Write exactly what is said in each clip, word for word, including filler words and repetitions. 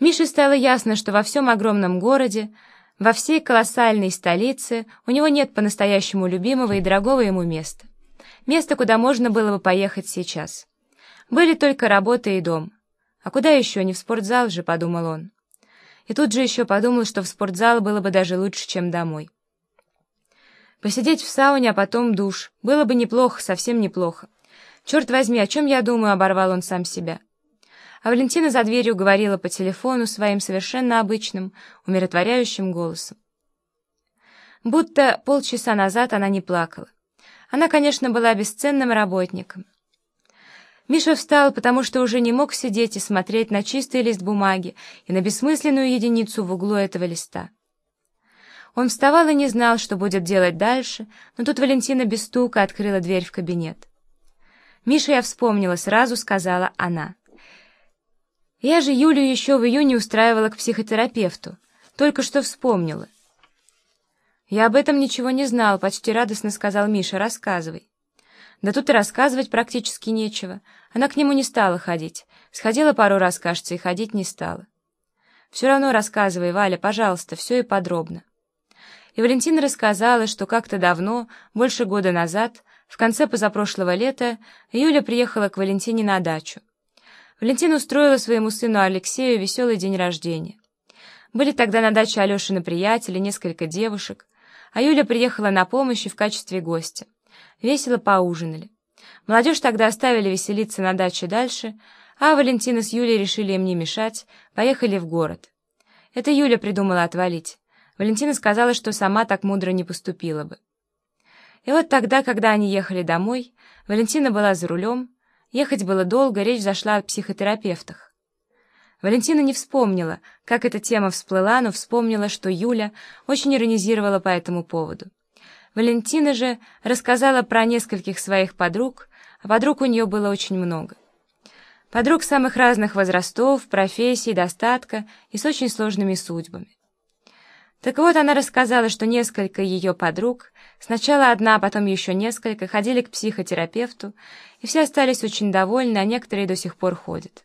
Мише стало ясно, что во всем огромном городе, во всей колоссальной столице у него нет по-настоящему любимого и дорогого ему места. Места, куда можно было бы поехать сейчас. Были только работа и дом. А куда еще, не в спортзал же, подумал он. И тут же еще подумал, что в спортзал было бы даже лучше, чем домой. Посидеть в сауне, а потом душ. Было бы неплохо, совсем неплохо. Черт возьми, о чем я думаю, оборвал он сам себя. А Валентина за дверью говорила по телефону своим совершенно обычным, умиротворяющим голосом. Будто полчаса назад она не плакала. Она, конечно, была бесценным работником. Миша встал, потому что уже не мог сидеть и смотреть на чистый лист бумаги и на бессмысленную единицу в углу этого листа. Он вставал и не знал, что будет делать дальше, но тут Валентина без стука открыла дверь в кабинет. «Миша, я вспомнила», — сразу сказала она. «Я же Юлю еще в июне устраивала к психотерапевту. Только что вспомнила». «Я об этом ничего не знал», — почти радостно сказал Миша. «Рассказывай». «Да тут и рассказывать практически нечего. Она к нему не стала ходить. Сходила пару раз, кажется, и ходить не стала». «Все равно рассказывай, Валя, пожалуйста, все и подробно». И Валентина рассказала, что как-то давно, больше года назад, в конце позапрошлого лета, Юля приехала к Валентине на дачу. Валентина устроила своему сыну Алексею веселый день рождения. Были тогда на даче Алешины приятели, несколько девушек, а Юля приехала на помощь и в качестве гостя. Весело поужинали. Молодежь тогда оставили веселиться на даче дальше, а Валентина с Юлей решили им не мешать, поехали в город. Это Юля придумала отвалить. Валентина сказала, что сама так мудро не поступила бы. И вот тогда, когда они ехали домой, Валентина была за рулем, ехать было долго, речь зашла о психотерапевтах. Валентина не вспомнила, как эта тема всплыла, но вспомнила, что Юля очень иронизировала по этому поводу. Валентина же рассказала про нескольких своих подруг, а подруг у нее было очень много. Подруг самых разных возрастов, профессий, достатка и с очень сложными судьбами. Так вот, она рассказала, что несколько ее подруг, сначала одна, а потом еще несколько, ходили к психотерапевту, и все остались очень довольны, а некоторые до сих пор ходят.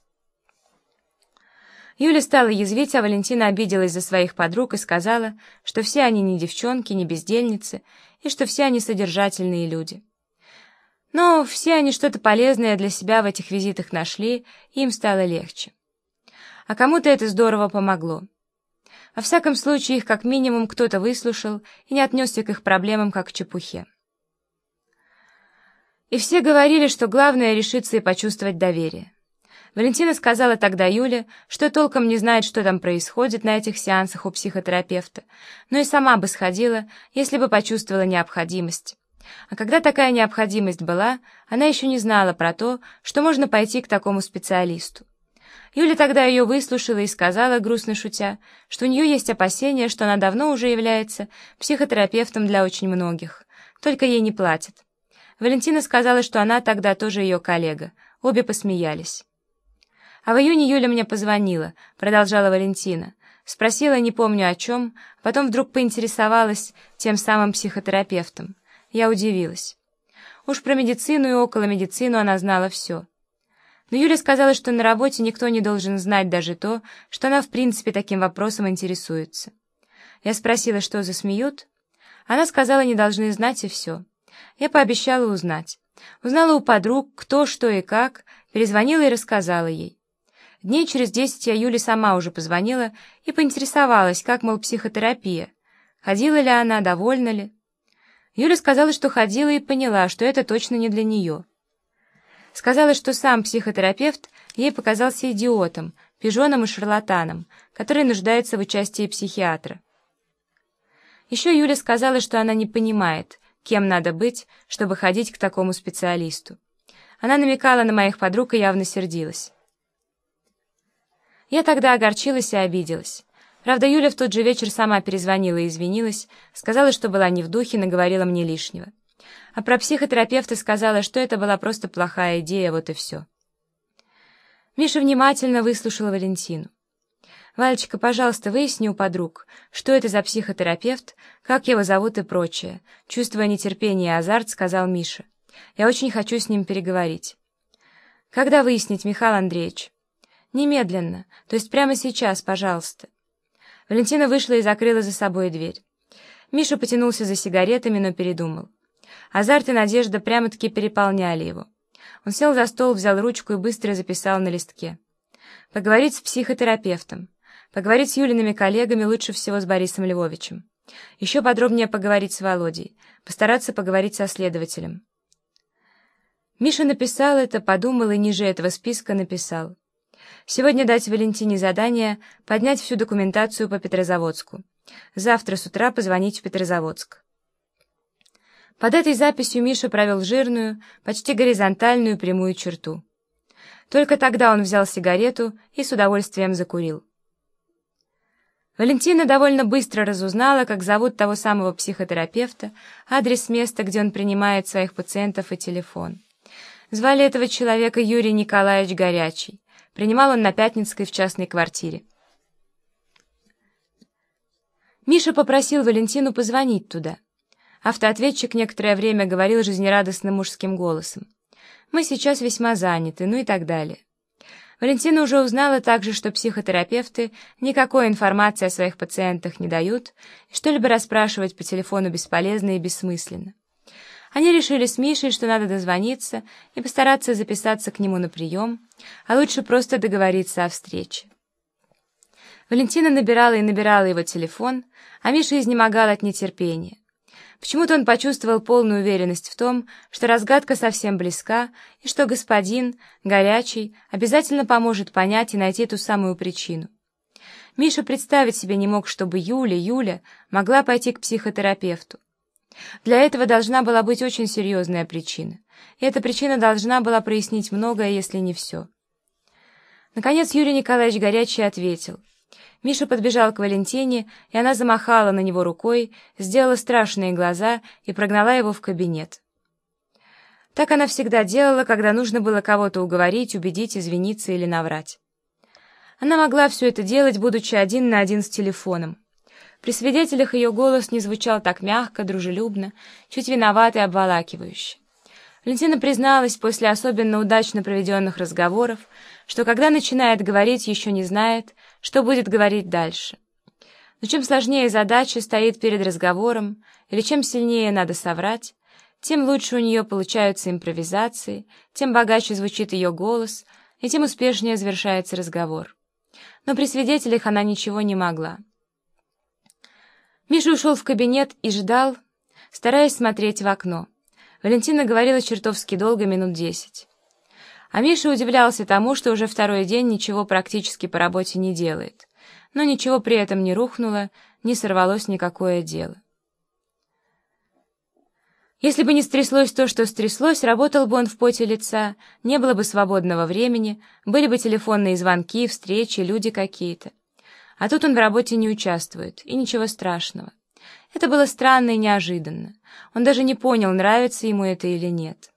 Юля стала язвить, а Валентина обиделась за своих подруг и сказала, что все они не девчонки, не бездельницы, и что все они содержательные люди. Но все они что-то полезное для себя в этих визитах нашли, и им стало легче. А кому-то это здорово помогло. Во всяком случае, их как минимум кто-то выслушал и не отнесся к их проблемам как к чепухе. И все говорили, что главное — решиться и почувствовать доверие. Валентина сказала тогда Юле, что толком не знает, что там происходит на этих сеансах у психотерапевта, но и сама бы сходила, если бы почувствовала необходимость. А когда такая необходимость была, она еще не знала про то, что можно пойти к такому специалисту. Юля тогда ее выслушала и сказала, грустно шутя, что у нее есть опасения, что она давно уже является психотерапевтом для очень многих, только ей не платят. Валентина сказала, что она тогда тоже ее коллега, обе посмеялись. «А в июне Юля мне позвонила», — продолжала Валентина, спросила, не помню о чем, а потом вдруг поинтересовалась тем самым психотерапевтом. Я удивилась. Уж про медицину и около медицину она знала все. Но Юля сказала, что на работе никто не должен знать даже то, что она в принципе таким вопросом интересуется. Я спросила, что засмеют. Она сказала, не должны знать и все. Я пообещала узнать. Узнала у подруг, кто, что и как, перезвонила и рассказала ей. Дней через десять я Юле сама уже позвонила и поинтересовалась, как, мол, психотерапия. Ходила ли она, довольна ли? Юля сказала, что ходила и поняла, что это точно не для нее. Сказала, что сам психотерапевт ей показался идиотом, пижоном и шарлатаном, который нуждается в участии психиатра. Еще Юля сказала, что она не понимает, кем надо быть, чтобы ходить к такому специалисту. Она намекала на моих подруг и явно сердилась. Я тогда огорчилась и обиделась. Правда, Юля в тот же вечер сама перезвонила и извинилась, сказала, что была не в духе, наговорила мне лишнего. А про психотерапевта сказала, что это была просто плохая идея, вот и все. Миша внимательно выслушала Валентину. «Валечка, пожалуйста, выясни у подруг, что это за психотерапевт, как его зовут и прочее», чувствуя нетерпение и азарт, сказал Миша. «Я очень хочу с ним переговорить». «Когда выяснить, Михаил Андреевич?» «Немедленно, то есть прямо сейчас, пожалуйста». Валентина вышла и закрыла за собой дверь. Миша потянулся за сигаретами, но передумал. Азарт и надежда прямо-таки переполняли его. Он сел за стол, взял ручку и быстро записал на листке. Поговорить с психотерапевтом. Поговорить с Юлиными коллегами, лучше всего с Борисом Львовичем. Еще подробнее поговорить с Володей. Постараться поговорить со следователем. Миша написал это, подумал и ниже этого списка написал. Сегодня дать Валентине задание поднять всю документацию по Петрозаводску. Завтра с утра позвонить в Петрозаводск. Под этой записью Миша провел жирную, почти горизонтальную прямую черту. Только тогда он взял сигарету и с удовольствием закурил. Валентина довольно быстро разузнала, как зовут того самого психотерапевта, адрес места, где он принимает своих пациентов, и телефон. Звали этого человека Юрий Николаевич Горячий. Принимал он на Пятницкой в частной квартире. Миша попросил Валентину позвонить туда. Автоответчик некоторое время говорил жизнерадостным мужским голосом. «Мы сейчас весьма заняты», ну и так далее. Валентина уже узнала также, что психотерапевты никакой информации о своих пациентах не дают, и что-либо расспрашивать по телефону бесполезно и бессмысленно. Они решили с Мишей, что надо дозвониться и постараться записаться к нему на прием, а лучше просто договориться о встрече. Валентина набирала и набирала его телефон, а Миша изнемогал от нетерпения. Почему-то он почувствовал полную уверенность в том, что разгадка совсем близка, и что господин, Горячий, обязательно поможет понять и найти ту самую причину. Миша представить себе не мог, чтобы Юля, Юля могла пойти к психотерапевту. Для этого должна была быть очень серьезная причина, и эта причина должна была прояснить многое, если не все. Наконец Юрий Николаевич Горячий ответил. Миша подбежал к Валентине, и она замахала на него рукой, сделала страшные глаза и прогнала его в кабинет. Так она всегда делала, когда нужно было кого-то уговорить, убедить, извиниться или наврать. Она могла все это делать, будучи один на один с телефоном. При свидетелях ее голос не звучал так мягко, дружелюбно, чуть виноват и обволакивающе. Валентина призналась после особенно удачно проведенных разговоров, что когда начинает говорить, еще не знает, что будет говорить дальше. Но чем сложнее задача стоит перед разговором, или чем сильнее надо соврать, тем лучше у нее получаются импровизации, тем богаче звучит ее голос, и тем успешнее завершается разговор. Но при свидетелях она ничего не могла. Миша ушел в кабинет и ждал, стараясь смотреть в окно. Валентина говорила чертовски долго, минут десять. А Миша удивлялся тому, что уже второй день ничего практически по работе не делает. Но ничего при этом не рухнуло, не сорвалось никакое дело. Если бы не стряслось то, что стряслось, работал бы он в поте лица, не было бы свободного времени, были бы телефонные звонки, встречи, люди какие-то. А тут он в работе не участвует, и ничего страшного. Это было странно и неожиданно. Он даже не понял, нравится ему это или нет.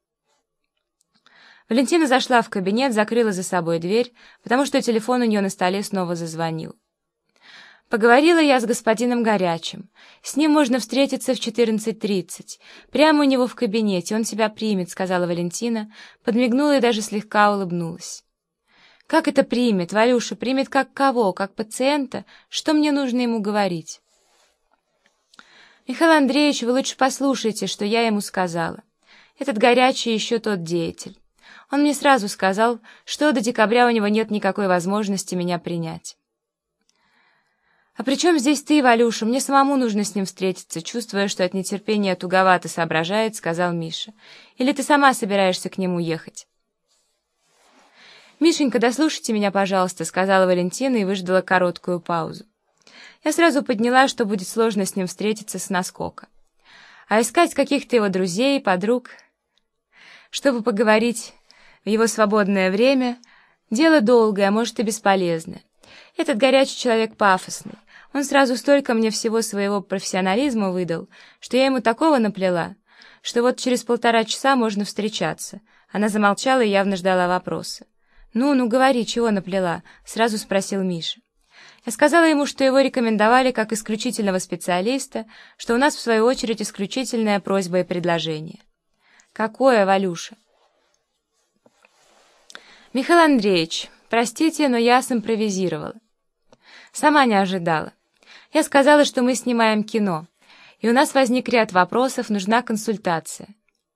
Валентина зашла в кабинет, закрыла за собой дверь, потому что телефон у нее на столе снова зазвонил. Поговорила я с господином Горячим. С ним можно встретиться в четырнадцать тридцать. Прямо у него в кабинете, он тебя примет, сказала Валентина, подмигнула и даже слегка улыбнулась. Как это примет, Валюша, примет как кого, как пациента? Что мне нужно ему говорить? Михаил Андреевич, вы лучше послушайте, что я ему сказала. Этот Горячий еще тот деятель. Он мне сразу сказал, что до декабря у него нет никакой возможности меня принять. «А при чем здесь ты, Валюша? Мне самому нужно с ним встретиться», чувствуя, что от нетерпения туговато соображает, сказал Миша. «Или ты сама собираешься к нему ехать?» «Мишенька, дослушайте меня, пожалуйста», — сказала Валентина и выждала короткую паузу. Я сразу подняла, что будет сложно с ним встретиться с наскока. А искать каких-то его друзей, подруг, чтобы поговорить в его свободное время, дело долгое, а может и бесполезное. Этот Горячий человек пафосный. Он сразу столько мне всего своего профессионализма выдал, что я ему такого наплела, что вот через полтора часа можно встречаться. Она замолчала и явно ждала вопроса. «Ну, ну, говори, чего наплела?» — сразу спросил Миша. Я сказала ему, что его рекомендовали как исключительного специалиста, что у нас, в свою очередь, исключительная просьба и предложение. «Какое, Валюша?» «Михаил Андреевич, «Простите, но я симпровизировала. Сама не ожидала. Я сказала, что мы снимаем кино, и у нас возник ряд вопросов, нужна консультация.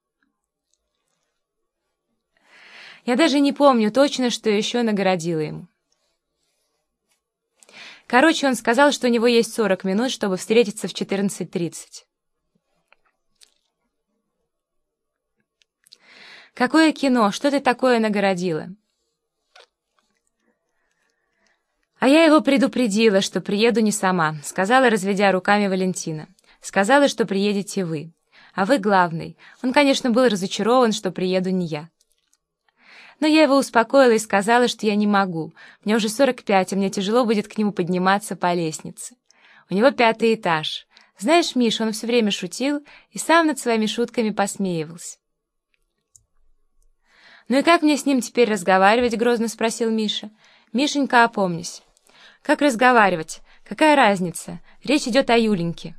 Я даже не помню точно, что еще нагородила ему. Короче, он сказал, что у него есть сорок минут, чтобы встретиться в четырнадцать тридцать. «Какое кино? Что ты такое нагородила?» А я его предупредила, что приеду не сама, сказала, разведя руками Валентина. Сказала, что приедете вы. А вы главный. Он, конечно, был разочарован, что приеду не я. Но я его успокоила и сказала, что я не могу. Мне уже сорок пять, а мне тяжело будет к нему подниматься по лестнице. У него пятый этаж. Знаешь, Миша, он все время шутил и сам над своими шутками посмеивался. «Ну и как мне с ним теперь разговаривать?» — грозно спросил Миша. «Мишенька, опомнись». «Как разговаривать? Какая разница? Речь идет о Юленьке».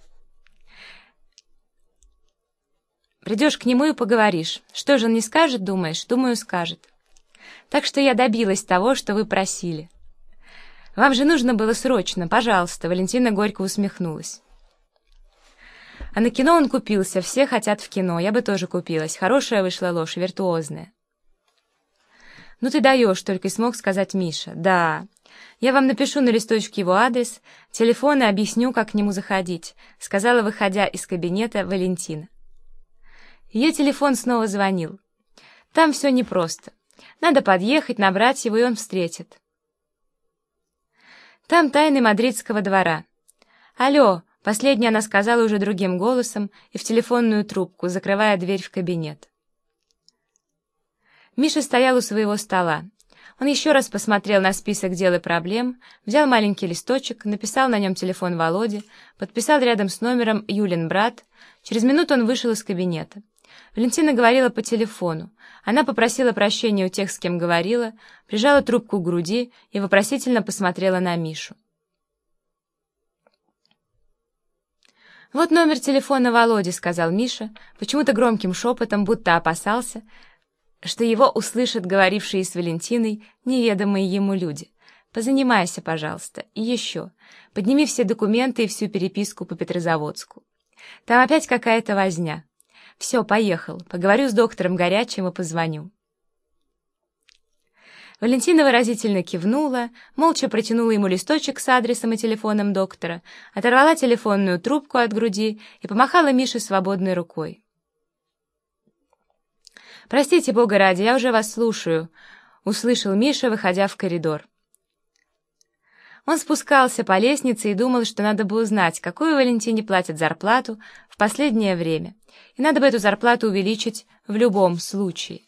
«Придешь к нему и поговоришь. Что же он не скажет, думаешь?» «Думаю, скажет. Так что я добилась того, что вы просили. Вам же нужно было срочно, пожалуйста», — Валентина горько усмехнулась. «А на кино он купился, все хотят в кино, я бы тоже купилась. Хорошая вышла ложь, виртуозная». «Ну ты даешь», — только и смог сказать Миша. «Да. Я вам напишу на листочке его адрес, телефон и объясню, как к нему заходить», — сказала, выходя из кабинета, Валентина. Ее телефон снова звонил. Там все непросто. Надо подъехать, набрать его, и он встретит. Там тайны мадридского двора. «Алло», — последнее она сказала уже другим голосом и в телефонную трубку, закрывая дверь в кабинет. Миша стоял у своего стола. Он еще раз посмотрел на список дел и проблем, взял маленький листочек, написал на нем телефон Володи, подписал рядом с номером «Юлин брат». Через минуту он вышел из кабинета. Валентина говорила по телефону. Она попросила прощения у тех, с кем говорила, прижала трубку к груди и вопросительно посмотрела на Мишу. «Вот номер телефона Володи», — сказал Миша, почему-то громким шепотом, будто опасался, что его услышат говорившие с Валентиной неведомые ему люди. «Позанимайся, пожалуйста. И еще. Подними все документы и всю переписку по Петрозаводску. Там опять какая-то возня. Все, поехал. Поговорю с доктором Горячим и позвоню». Валентина выразительно кивнула, молча протянула ему листочек с адресом и телефоном доктора, оторвала телефонную трубку от груди и помахала Мише свободной рукой. «Простите, Бога ради, я уже вас слушаю», — услышал Миша, выходя в коридор. Он спускался по лестнице и думал, что надо бы узнать, какую Валентине платят зарплату в последнее время, и надо бы эту зарплату увеличить в любом случае.